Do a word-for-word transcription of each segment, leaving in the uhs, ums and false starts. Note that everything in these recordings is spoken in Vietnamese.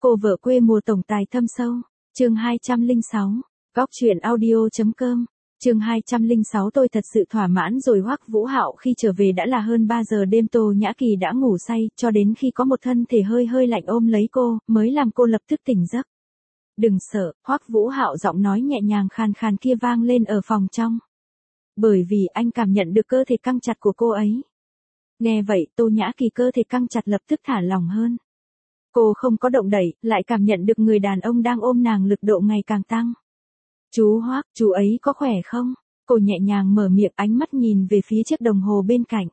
Cô vợ quê mùa tổng tài thâm sâu. Chương hai trăm lẻ sáu. Góc truyện audio.com. Chương hai trăm lẻ sáu. Tôi thật sự thỏa mãn rồi. Hoắc Vũ Hạo khi trở về đã là hơn ba giờ đêm. Tô Nhã Kỳ đã ngủ say, cho đến khi có một thân thể hơi hơi lạnh ôm lấy cô, mới làm cô lập tức tỉnh giấc. Đừng sợ, Hoắc Vũ Hạo giọng nói nhẹ nhàng khàn khàn kia vang lên ở phòng trong. Bởi vì anh cảm nhận được cơ thể căng chặt của cô ấy. Nghe vậy, Tô Nhã Kỳ cơ thể căng chặt lập tức thả lỏng hơn. Cô không có động đậy, lại cảm nhận được người đàn ông đang ôm nàng lực độ ngày càng tăng. Chú Hoắc, chú ấy có khỏe không? Cô nhẹ nhàng mở miệng, ánh mắt nhìn về phía chiếc đồng hồ bên cạnh.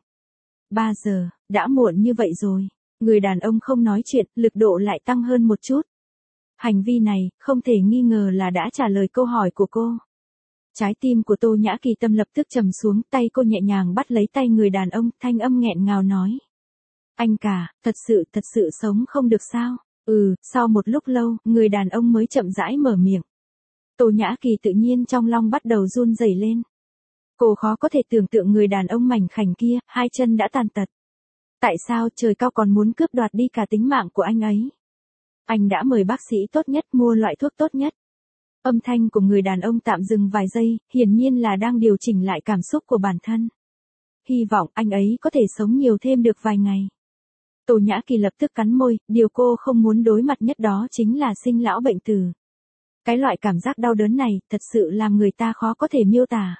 Ba giờ, đã muộn như vậy rồi. Người đàn ông không nói chuyện, lực độ lại tăng hơn một chút. Hành vi này, không thể nghi ngờ là đã trả lời câu hỏi của cô. Trái tim của Tô Nhã Kỳ tâm lập tức trầm xuống, tay cô nhẹ nhàng bắt lấy tay người đàn ông, thanh âm nghẹn ngào nói. Anh cả, thật sự, thật sự sống không được sao? Ừ, sau một lúc lâu, người đàn ông mới chậm rãi mở miệng. Tô Nhã Kỳ tự nhiên trong lòng bắt đầu run rẩy lên. Cô khó có thể tưởng tượng người đàn ông mảnh khảnh kia, hai chân đã tàn tật. Tại sao trời cao còn muốn cướp đoạt đi cả tính mạng của anh ấy? Anh đã mời bác sĩ tốt nhất mua loại thuốc tốt nhất. Âm thanh của người đàn ông tạm dừng vài giây, hiển nhiên là đang điều chỉnh lại cảm xúc của bản thân. Hy vọng anh ấy có thể sống nhiều thêm được vài ngày. Tô Nhã Kỳ lập tức cắn môi, điều cô không muốn đối mặt nhất đó chính là sinh lão bệnh tử. Cái loại cảm giác đau đớn này, thật sự làm người ta khó có thể miêu tả.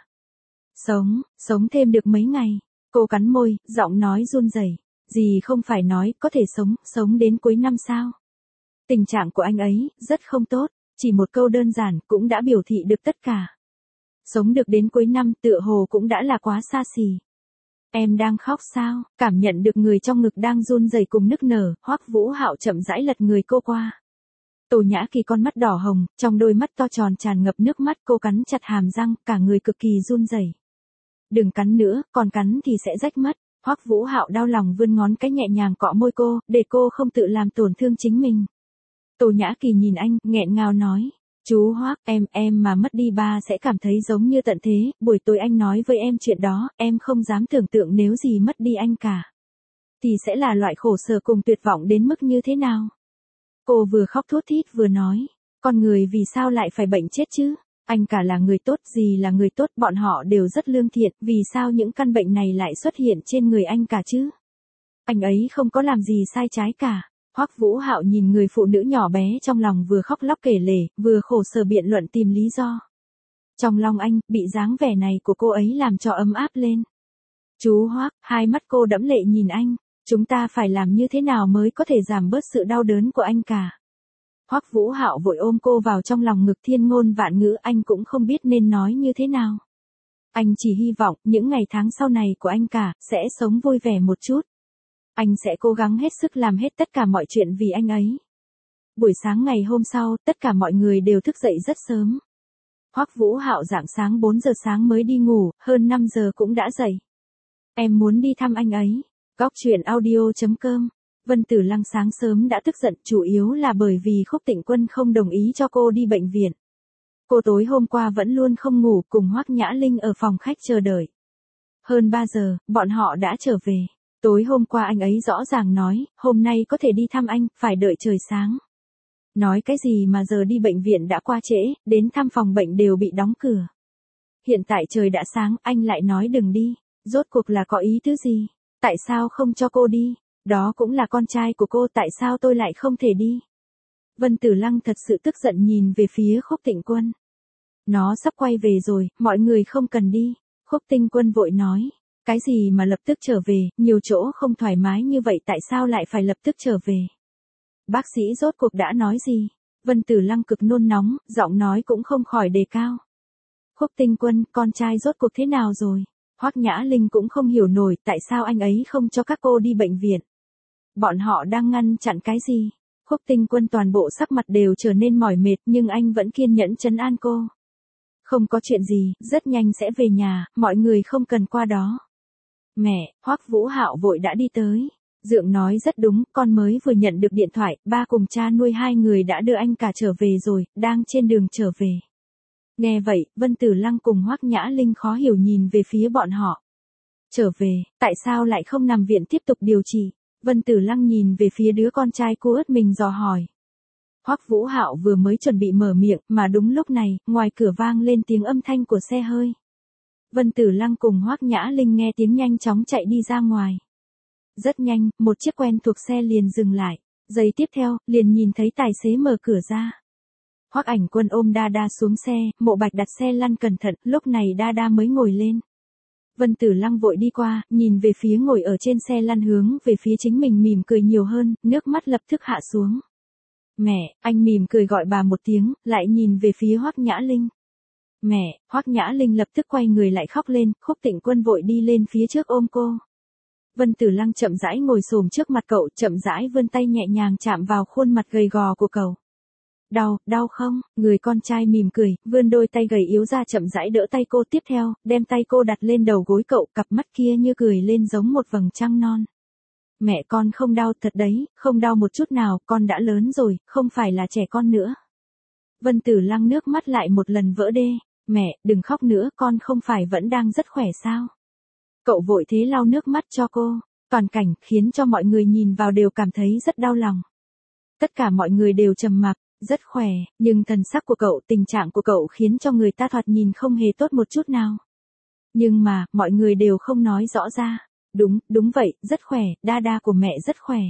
Sống, sống thêm được mấy ngày. Cô cắn môi, giọng nói run rẩy. Gì không phải nói, có thể sống, sống đến cuối năm sao? Tình trạng của anh ấy, rất không tốt. Chỉ một câu đơn giản, cũng đã biểu thị được tất cả. Sống được đến cuối năm, tựa hồ cũng đã là quá xa xỉ. Em đang khóc sao? Cảm nhận được người trong ngực đang run rẩy cùng nức nở, Hoắc Vũ Hạo chậm rãi lật người cô qua. Tô Nhã Kỳ con mắt đỏ hồng, trong đôi mắt to tròn tràn ngập nước mắt, cô cắn chặt hàm răng, cả người cực kỳ run rẩy. Đừng cắn nữa, còn cắn thì sẽ rách mất. Hoắc Vũ Hạo đau lòng vươn ngón cái nhẹ nhàng cọ môi cô, để cô không tự làm tổn thương chính mình. Tô Nhã Kỳ nhìn anh, nghẹn ngào nói. Chú Hoắc, em, em mà mất đi ba sẽ cảm thấy giống như tận thế, buổi tối anh nói với em chuyện đó, em không dám tưởng tượng nếu gì mất đi anh cả. Thì sẽ là loại khổ sở cùng tuyệt vọng đến mức như thế nào? Cô vừa khóc thút thít vừa nói, con người vì sao lại phải bệnh chết chứ? Anh cả là người tốt, gì là người tốt, bọn họ đều rất lương thiện, vì sao những căn bệnh này lại xuất hiện trên người anh cả chứ? Anh ấy không có làm gì sai trái cả. Hoắc Vũ Hạo nhìn người phụ nữ nhỏ bé trong lòng vừa khóc lóc kể lể, vừa khổ sở biện luận tìm lý do. Trong lòng anh, bị dáng vẻ này của cô ấy làm cho ấm áp lên. Chú Hoắc, hai mắt cô đẫm lệ nhìn anh, chúng ta phải làm như thế nào mới có thể giảm bớt sự đau đớn của anh cả? Hoắc Vũ Hạo vội ôm cô vào trong lòng ngực, thiên ngôn vạn ngữ anh cũng không biết nên nói như thế nào. Anh chỉ hy vọng, những ngày tháng sau này của anh cả, sẽ sống vui vẻ một chút. Anh sẽ cố gắng hết sức làm hết tất cả mọi chuyện vì anh ấy. Buổi sáng ngày hôm sau, tất cả mọi người đều thức dậy rất sớm. Hoắc Vũ Hạo rạng sáng bốn giờ sáng mới đi ngủ, hơn năm giờ cũng đã dậy. Em muốn đi thăm anh ấy. Góc truyện audio.com. Vân Tử Lăng sáng sớm đã tức giận, chủ yếu là bởi vì Khúc Tịnh Quân không đồng ý cho cô đi bệnh viện. Cô tối hôm qua vẫn luôn không ngủ, cùng Hoắc Nhã Linh ở phòng khách chờ đợi. Hơn ba giờ, bọn họ đã trở về. Tối hôm qua anh ấy rõ ràng nói, hôm nay có thể đi thăm anh, phải đợi trời sáng. Nói cái gì mà giờ đi bệnh viện đã qua trễ, đến thăm phòng bệnh đều bị đóng cửa. Hiện tại trời đã sáng, anh lại nói đừng đi, rốt cuộc là có ý tứ gì? Tại sao không cho cô đi? Đó cũng là con trai của cô, tại sao tôi lại không thể đi? Vân Tử Lăng thật sự tức giận nhìn về phía Khúc Tịnh Quân. Nó sắp quay về rồi, mọi người không cần đi. Khúc Tịnh Quân vội nói. Cái gì mà lập tức trở về, nhiều chỗ không thoải mái như vậy tại sao lại phải lập tức trở về? Bác sĩ rốt cuộc đã nói gì? Vân Tử Lăng cực nôn nóng, giọng nói cũng không khỏi đề cao. Khúc Tịnh Quân, con trai rốt cuộc thế nào rồi? Hoắc Nhã Linh cũng không hiểu nổi tại sao anh ấy không cho các cô đi bệnh viện. Bọn họ đang ngăn chặn cái gì? Khúc Tịnh Quân toàn bộ sắc mặt đều trở nên mỏi mệt nhưng anh vẫn kiên nhẫn trấn an cô. Không có chuyện gì, rất nhanh sẽ về nhà, mọi người không cần qua đó. Mẹ, Hoắc Vũ Hạo vội đã đi tới. Dượng nói rất đúng, con mới vừa nhận được điện thoại, ba cùng cha nuôi hai người đã đưa anh cả trở về rồi, đang trên đường trở về. Nghe vậy, Vân Tử Lăng cùng Hoắc Nhã Linh khó hiểu nhìn về phía bọn họ. Trở về, tại sao lại không nằm viện tiếp tục điều trị? Vân Tử Lăng nhìn về phía đứa con trai cô út mình dò hỏi. Hoắc Vũ Hạo vừa mới chuẩn bị mở miệng, mà đúng lúc này, ngoài cửa vang lên tiếng âm thanh của xe hơi. Vân Tử Lăng cùng Hoắc Nhã Linh nghe tiếng nhanh chóng chạy đi ra ngoài. Rất nhanh, một chiếc quen thuộc xe liền dừng lại. Giây tiếp theo, liền nhìn thấy tài xế mở cửa ra. Hoắc Ảnh Quân ôm Đa Đa xuống xe, Mộ Bạch đặt xe lăn cẩn thận, lúc này Đa Đa mới ngồi lên. Vân Tử Lăng vội đi qua, nhìn về phía ngồi ở trên xe lăn hướng về phía chính mình mỉm cười nhiều hơn, nước mắt lập tức hạ xuống. Mẹ, anh mỉm cười gọi bà một tiếng, lại nhìn về phía Hoắc Nhã Linh. Mẹ, Hoắc Nhã Linh lập tức quay người lại khóc lên, Khúc Tịnh Quân vội đi lên phía trước ôm cô. Vân Tử Lăng chậm rãi ngồi xổm trước mặt cậu, chậm rãi vươn tay nhẹ nhàng chạm vào khuôn mặt gầy gò của cậu. Đau, đau không? Người con trai mỉm cười, vươn đôi tay gầy yếu ra chậm rãi đỡ tay cô, tiếp theo, đem tay cô đặt lên đầu gối cậu, cặp mắt kia như cười lên giống một vầng trăng non. Mẹ con không đau thật đấy, không đau một chút nào, con đã lớn rồi, không phải là trẻ con nữa. Vân Tử Lăng nước mắt lại một lần vỡ đê. Mẹ, đừng khóc nữa, con không phải vẫn đang rất khỏe sao? Cậu vội thế lau nước mắt cho cô. Toàn cảnh khiến cho mọi người nhìn vào đều cảm thấy rất đau lòng. Tất cả mọi người đều trầm mặc, rất khỏe, nhưng thần sắc của cậu, tình trạng của cậu khiến cho người ta thoạt nhìn không hề tốt một chút nào. Nhưng mà, mọi người đều không nói rõ ra. Đúng, đúng vậy, rất khỏe, Đa Đa của mẹ rất khỏe.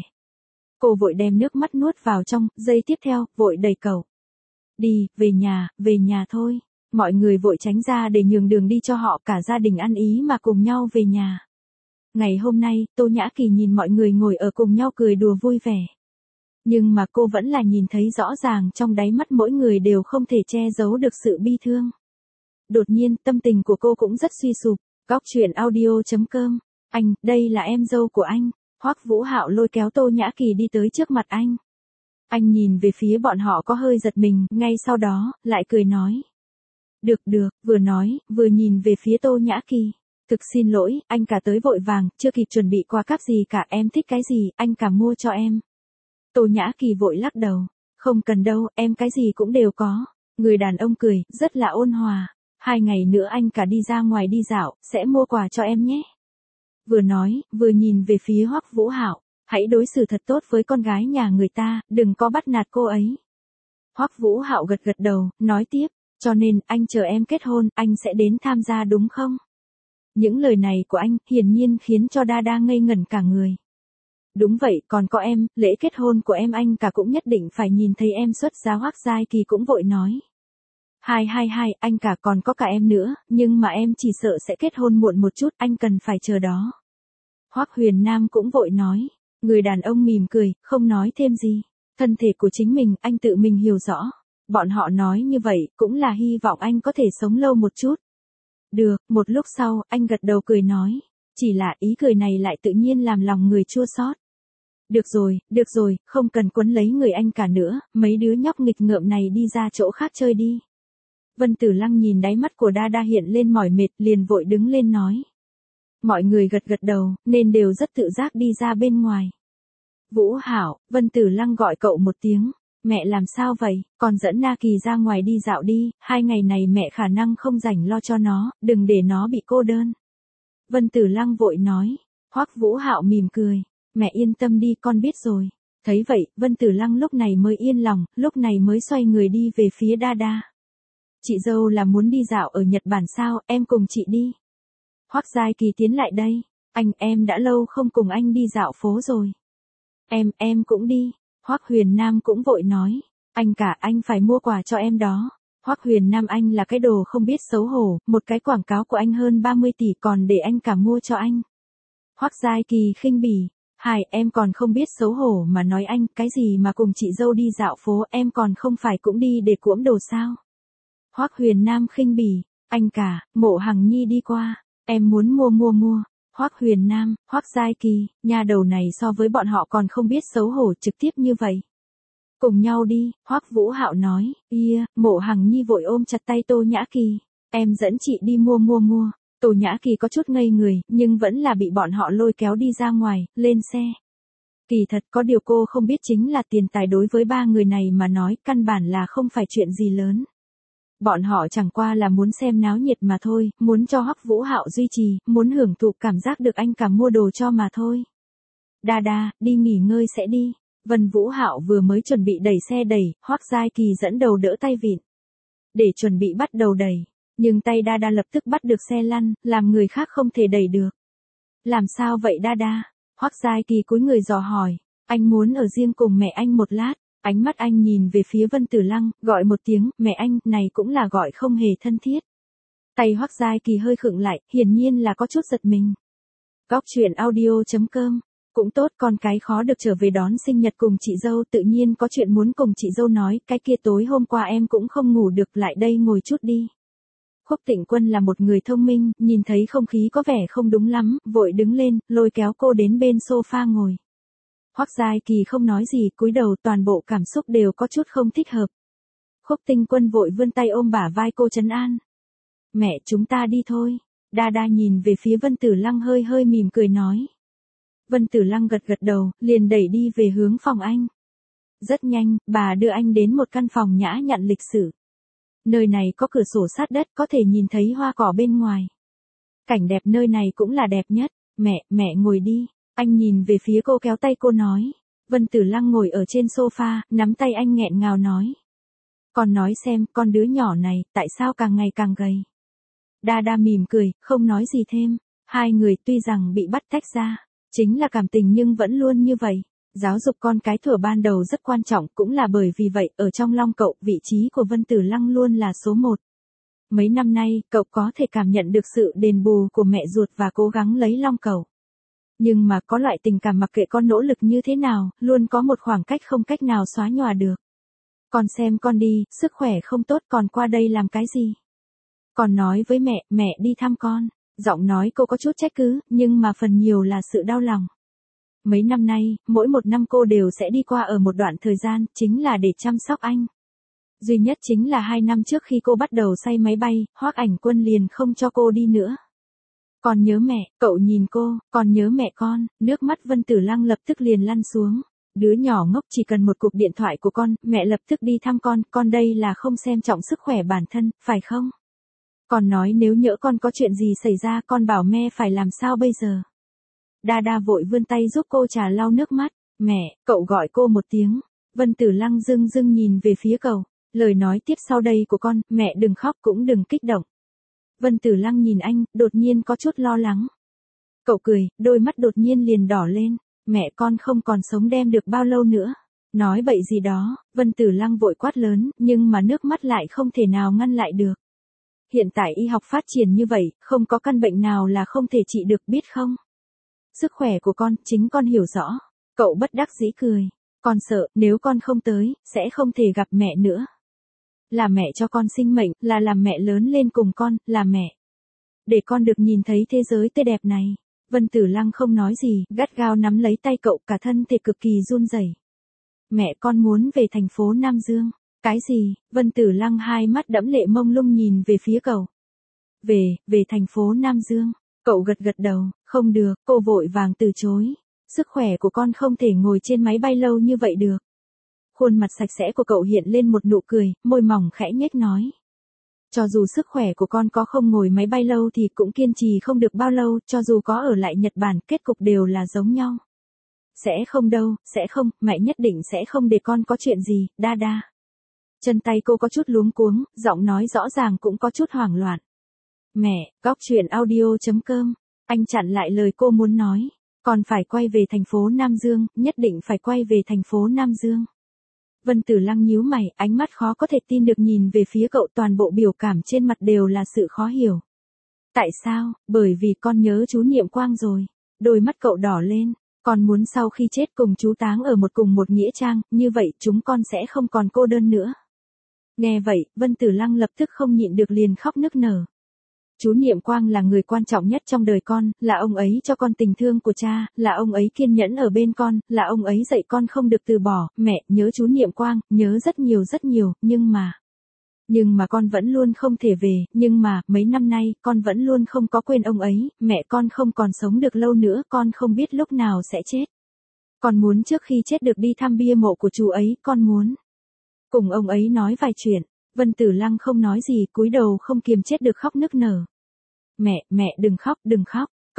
Cô vội đem nước mắt nuốt vào trong, giây tiếp theo, vội đẩy cậu. Đi, về nhà, về nhà thôi. Mọi người vội tránh ra để nhường đường đi cho họ, cả gia đình ăn ý mà cùng nhau về nhà. Ngày hôm nay, Tô Nhã Kỳ nhìn mọi người ngồi ở cùng nhau cười đùa vui vẻ. Nhưng mà cô vẫn là nhìn thấy rõ ràng trong đáy mắt mỗi người đều không thể che giấu được sự bi thương. Đột nhiên, tâm tình của cô cũng rất suy sụp. Góc truyện audio chấm com. Anh, đây là em dâu của anh. Hoắc Vũ Hạo lôi kéo Tô Nhã Kỳ đi tới trước mặt anh. Anh nhìn về phía bọn họ có hơi giật mình, ngay sau đó, lại cười nói. Được được, vừa nói, vừa nhìn về phía Tô Nhã Kỳ. Thực xin lỗi, anh cả tới vội vàng, chưa kịp chuẩn bị quà cáp gì cả, em thích cái gì, anh cả mua cho em. Tô Nhã Kỳ vội lắc đầu. Không cần đâu, em cái gì cũng đều có. Người đàn ông cười, rất là ôn hòa. Hai ngày nữa anh cả đi ra ngoài đi dạo, sẽ mua quà cho em nhé. Vừa nói, vừa nhìn về phía Hoắc Vũ Hạo. Hãy đối xử thật tốt với con gái nhà người ta, đừng có bắt nạt cô ấy. Hoắc Vũ Hạo gật gật đầu, nói tiếp. Cho nên, anh chờ em kết hôn, anh sẽ đến tham gia đúng không? Những lời này của anh, hiển nhiên khiến cho Đa Đa ngây ngẩn cả người. Đúng vậy, còn có em, lễ kết hôn của em anh cả cũng nhất định phải nhìn thấy em xuất giá. Hoắc Giai Kỳ cũng vội nói. Hai hai hai, anh cả còn có cả em nữa, nhưng mà em chỉ sợ sẽ kết hôn muộn một chút, anh cần phải chờ đó. Hoắc Huyền Nam cũng vội nói. Người đàn ông mỉm cười, không nói thêm gì. Thân thể của chính mình, anh tự mình hiểu rõ. Bọn họ nói như vậy, cũng là hy vọng anh có thể sống lâu một chút. Được, một lúc sau, anh gật đầu cười nói. Chỉ là ý cười này lại tự nhiên làm lòng người chua xót. Được rồi, được rồi, không cần quấn lấy người anh cả nữa, mấy đứa nhóc nghịch ngợm này đi ra chỗ khác chơi đi. Vân Tử Lăng nhìn đáy mắt của Đa Đa hiện lên mỏi mệt, liền vội đứng lên nói. Mọi người gật gật đầu, nên đều rất tự giác đi ra bên ngoài. Vũ Hảo, Vân Tử Lăng gọi cậu một tiếng. Mẹ làm sao vậy, còn dẫn Na Kỳ ra ngoài đi dạo đi, hai ngày này mẹ khả năng không rảnh lo cho nó, đừng để nó bị cô đơn. Vân Tử Lăng vội nói. Hoắc Vũ Hạo mỉm cười. Mẹ yên tâm đi, con biết rồi. Thấy vậy, Vân Tử Lăng lúc này mới yên lòng, lúc này mới xoay người đi về phía Đa Đa. Chị dâu là muốn đi dạo ở Nhật Bản sao, em cùng chị đi. Hoắc Giai Kỳ tiến lại đây. Anh, em đã lâu không cùng anh đi dạo phố rồi. Em, em cũng đi. Hoắc Huyền Nam cũng vội nói. Anh cả, anh phải mua quà cho em đó. Hoắc Huyền Nam, anh là cái đồ không biết xấu hổ, một cái quảng cáo của anh hơn ba mươi tỷ còn để anh cả mua cho anh. Hoắc Giai Kỳ khinh bỉ. Hai, em còn không biết xấu hổ mà nói anh, cái gì mà cùng chị dâu đi dạo phố, em còn không phải cũng đi để cuỗm đồ sao. Hoắc Huyền Nam khinh bỉ. Anh cả, Mộ Hằng Nhi đi qua, em muốn mua mua mua. Hoắc Huyền Nam, Hoắc Giai Kỳ, nhà đầu này so với bọn họ còn không biết xấu hổ, trực tiếp như vậy. Cùng nhau đi, Hoắc Vũ Hạo nói. Yeah, Mộ Hằng Nhi vội ôm chặt tay Tô Nhã Kỳ. Em dẫn chị đi mua mua mua. Tô Nhã Kỳ có chút ngây người, nhưng vẫn là bị bọn họ lôi kéo đi ra ngoài, lên xe. Kỳ thật có điều cô không biết chính là tiền tài đối với ba người này mà nói, căn bản là không phải chuyện gì lớn. Bọn họ chẳng qua là muốn xem náo nhiệt mà thôi, muốn cho Hoắc Vũ Hạo duy trì, muốn hưởng thụ cảm giác được anh cả mua đồ cho mà thôi. Đa Đa, đi nghỉ ngơi sẽ đi. Vân Vũ Hạo vừa mới chuẩn bị đẩy xe đẩy, Hoắc Giai Kỳ dẫn đầu đỡ tay vịn. Để chuẩn bị bắt đầu đẩy, nhưng tay Đa Đa lập tức bắt được xe lăn, làm người khác không thể đẩy được. Làm sao vậy Đa Đa? Hoắc Giai Kỳ cúi người dò hỏi, anh muốn ở riêng cùng mẹ anh một lát. Ánh mắt anh nhìn về phía Vân Tử Lăng, gọi một tiếng, mẹ anh, này cũng là gọi không hề thân thiết. Tay Hoắc Giai Kỳ hơi khựng lại, hiển nhiên là có chút giật mình. Góc truyện audio chấm com. Cũng tốt, con cái khó được trở về đón sinh nhật cùng chị dâu, tự nhiên có chuyện muốn cùng chị dâu nói, cái kia tối hôm qua em cũng không ngủ được, lại đây ngồi chút đi. Khúc Tịnh Quân là một người thông minh, nhìn thấy không khí có vẻ không đúng lắm, vội đứng lên, lôi kéo cô đến bên sofa ngồi. Hoắc Giai Kỳ không nói gì, cúi đầu, toàn bộ cảm xúc đều có chút không thích hợp. Khúc Tịnh Quân vội vươn tay ôm bả vai cô trấn an. Mẹ, chúng ta đi thôi. Đa Đa nhìn về phía Vân Tử Lăng hơi hơi mỉm cười nói. Vân Tử Lăng gật gật đầu, liền đẩy đi về hướng phòng anh. Rất nhanh, bà đưa anh đến một căn phòng nhã nhặn lịch sự. Nơi này có cửa sổ sát đất, có thể nhìn thấy hoa cỏ bên ngoài. Cảnh đẹp nơi này cũng là đẹp nhất. Mẹ, mẹ ngồi đi. Anh nhìn về phía cô, kéo tay cô nói. Vân Tử Lăng ngồi ở trên sofa, nắm tay anh nghẹn ngào nói. Con nói xem, con đứa nhỏ này, tại sao càng ngày càng gầy. Đa Đa mỉm cười, không nói gì thêm. Hai người tuy rằng bị bắt tách ra, chính là cảm tình nhưng vẫn luôn như vậy. Giáo dục con cái thuở ban đầu rất quan trọng, cũng là bởi vì vậy, ở trong lòng cậu, vị trí của Vân Tử Lăng luôn là số một. Mấy năm nay, cậu có thể cảm nhận được sự đền bù của mẹ ruột và cố gắng lấy lòng cậu. Nhưng mà có loại tình cảm mặc kệ con nỗ lực như thế nào, luôn có một khoảng cách không cách nào xóa nhòa được. Con xem con đi, sức khỏe không tốt còn qua đây làm cái gì? Còn nói với mẹ, mẹ đi thăm con. Giọng nói cô có chút trách cứ, nhưng mà phần nhiều là sự đau lòng. Mấy năm nay, mỗi một năm cô đều sẽ đi qua ở một đoạn thời gian, chính là để chăm sóc anh. Duy nhất chính là hai năm trước khi cô bắt đầu say máy bay, Hoắc Ảnh Quân liền không cho cô đi nữa. Con nhớ mẹ, cậu nhìn cô, con nhớ mẹ con, nước mắt Vân Tử Lăng lập tức liền lăn xuống. Đứa nhỏ ngốc chỉ cần một cuộc điện thoại của con, mẹ lập tức đi thăm con, con đây là không xem trọng sức khỏe bản thân, phải không? Con nói nếu nhỡ con có chuyện gì xảy ra con bảo mẹ phải làm sao bây giờ? Đa Đa vội vươn tay giúp cô trà lau nước mắt. Mẹ, cậu gọi cô một tiếng. Vân Tử Lăng dưng dưng nhìn về phía cậu. Lời nói tiếp sau đây của con, mẹ đừng khóc cũng đừng kích động. Vân Tử Lăng nhìn anh, đột nhiên có chút lo lắng. Cậu cười, đôi mắt đột nhiên liền đỏ lên. Mẹ con không còn sống đem được bao lâu nữa. Nói bậy gì đó, Vân Tử Lăng vội quát lớn, nhưng mà nước mắt lại không thể nào ngăn lại được. Hiện tại y học phát triển như vậy, không có căn bệnh nào là không thể trị được biết không? Sức khỏe của con, chính con hiểu rõ. Cậu bất đắc dĩ cười. Con sợ, nếu con không tới, sẽ không thể gặp mẹ nữa. Là mẹ cho con sinh mệnh, là làm mẹ lớn lên cùng con, là mẹ. Để con được nhìn thấy thế giới tươi đẹp này. Vân Tử Lăng không nói gì, gắt gao nắm lấy tay cậu, cả thân thể cực kỳ run rẩy. Mẹ con muốn về thành phố Nam Dương. Cái gì? Vân Tử Lăng hai mắt đẫm lệ mông lung nhìn về phía cậu. Về, về thành phố Nam Dương. Cậu gật gật đầu, không được, cô vội vàng từ chối. Sức khỏe của con không thể ngồi trên máy bay lâu như vậy được. Khuôn mặt sạch sẽ của cậu hiện lên một nụ cười, môi mỏng khẽ nhếch nói. Cho dù sức khỏe của con có không ngồi máy bay lâu thì cũng kiên trì không được bao lâu, cho dù có ở lại Nhật Bản, kết cục đều là giống nhau. Sẽ không đâu, sẽ không, mẹ nhất định sẽ không để con có chuyện gì, Đa Đa. Chân tay cô có chút luống cuống, giọng nói rõ ràng cũng có chút hoảng loạn. Mẹ, góc truyện audio chấm com. Anh chặn lại lời cô muốn nói. Còn phải quay về thành phố Nam Dương, nhất định phải quay về thành phố Nam Dương. Vân Tử Lăng nhíu mày, ánh mắt khó có thể tin được nhìn về phía cậu, toàn bộ biểu cảm trên mặt đều là sự khó hiểu. Tại sao? Bởi vì con nhớ chú Niệm Quang rồi. Đôi mắt cậu đỏ lên. Con muốn sau khi chết cùng chú táng ở một cùng một nghĩa trang, như vậy chúng con sẽ không còn cô đơn nữa. Nghe vậy, Vân Tử Lăng lập tức không nhịn được liền khóc nức nở. Chú Niệm Quang là người quan trọng nhất trong đời con, là ông ấy cho con tình thương của cha, là ông ấy kiên nhẫn ở bên con, là ông ấy dạy con không được từ bỏ, mẹ, nhớ chú Niệm Quang, nhớ rất nhiều rất nhiều, nhưng mà... Nhưng mà con vẫn luôn không thể về, nhưng mà, mấy năm nay, con vẫn luôn không có quên ông ấy, mẹ con không còn sống được lâu nữa, con không biết lúc nào sẽ chết. Con muốn trước khi chết được đi thăm bia mộ của chú ấy, con muốn cùng ông ấy nói vài chuyện. Vân Tử Lăng không nói gì, cúi đầu không kiềm chết được khóc nức nở. Mẹ, mẹ đừng khóc, đừng khóc.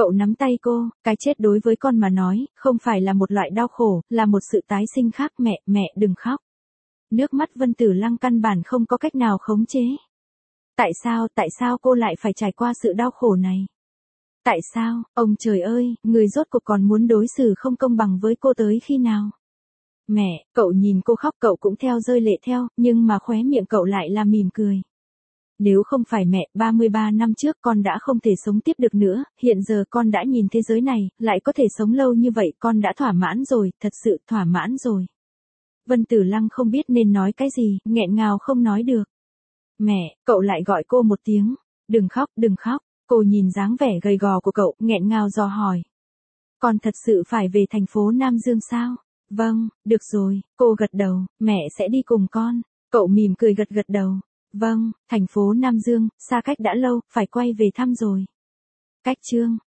Cậu nắm tay cô, cái chết đối với con mà nói, không phải là một loại đau khổ, là một sự tái sinh khác. Mẹ, mẹ đừng khóc. Nước mắt Vân Tử Lăng căn bản không có cách nào khống chế. Tại sao, tại sao cô lại phải trải qua sự đau khổ này? Tại sao, ông trời ơi, người rốt cuộc còn muốn đối xử không công bằng với cô tới khi nào? Mẹ, cậu nhìn cô khóc cậu cũng theo rơi lệ theo, nhưng mà khóe miệng cậu lại là mỉm cười. Nếu không phải mẹ, ba mươi ba năm trước con đã không thể sống tiếp được nữa, hiện giờ con đã nhìn thế giới này, lại có thể sống lâu như vậy, con đã thỏa mãn rồi, thật sự thỏa mãn rồi. Vân Tử Lăng không biết nên nói cái gì, nghẹn ngào không nói được. Mẹ, cậu lại gọi cô một tiếng. Đừng khóc, đừng khóc. Cô nhìn dáng vẻ gầy gò của cậu, nghẹn ngào dò hỏi. Con thật sự phải về thành phố Nam Dương sao? Vâng, được rồi, cô gật đầu, mẹ sẽ đi cùng con. Cậu mỉm cười gật gật đầu. Vâng, thành phố Nam Dương, xa cách đã lâu, phải quay về thăm rồi. Cách chương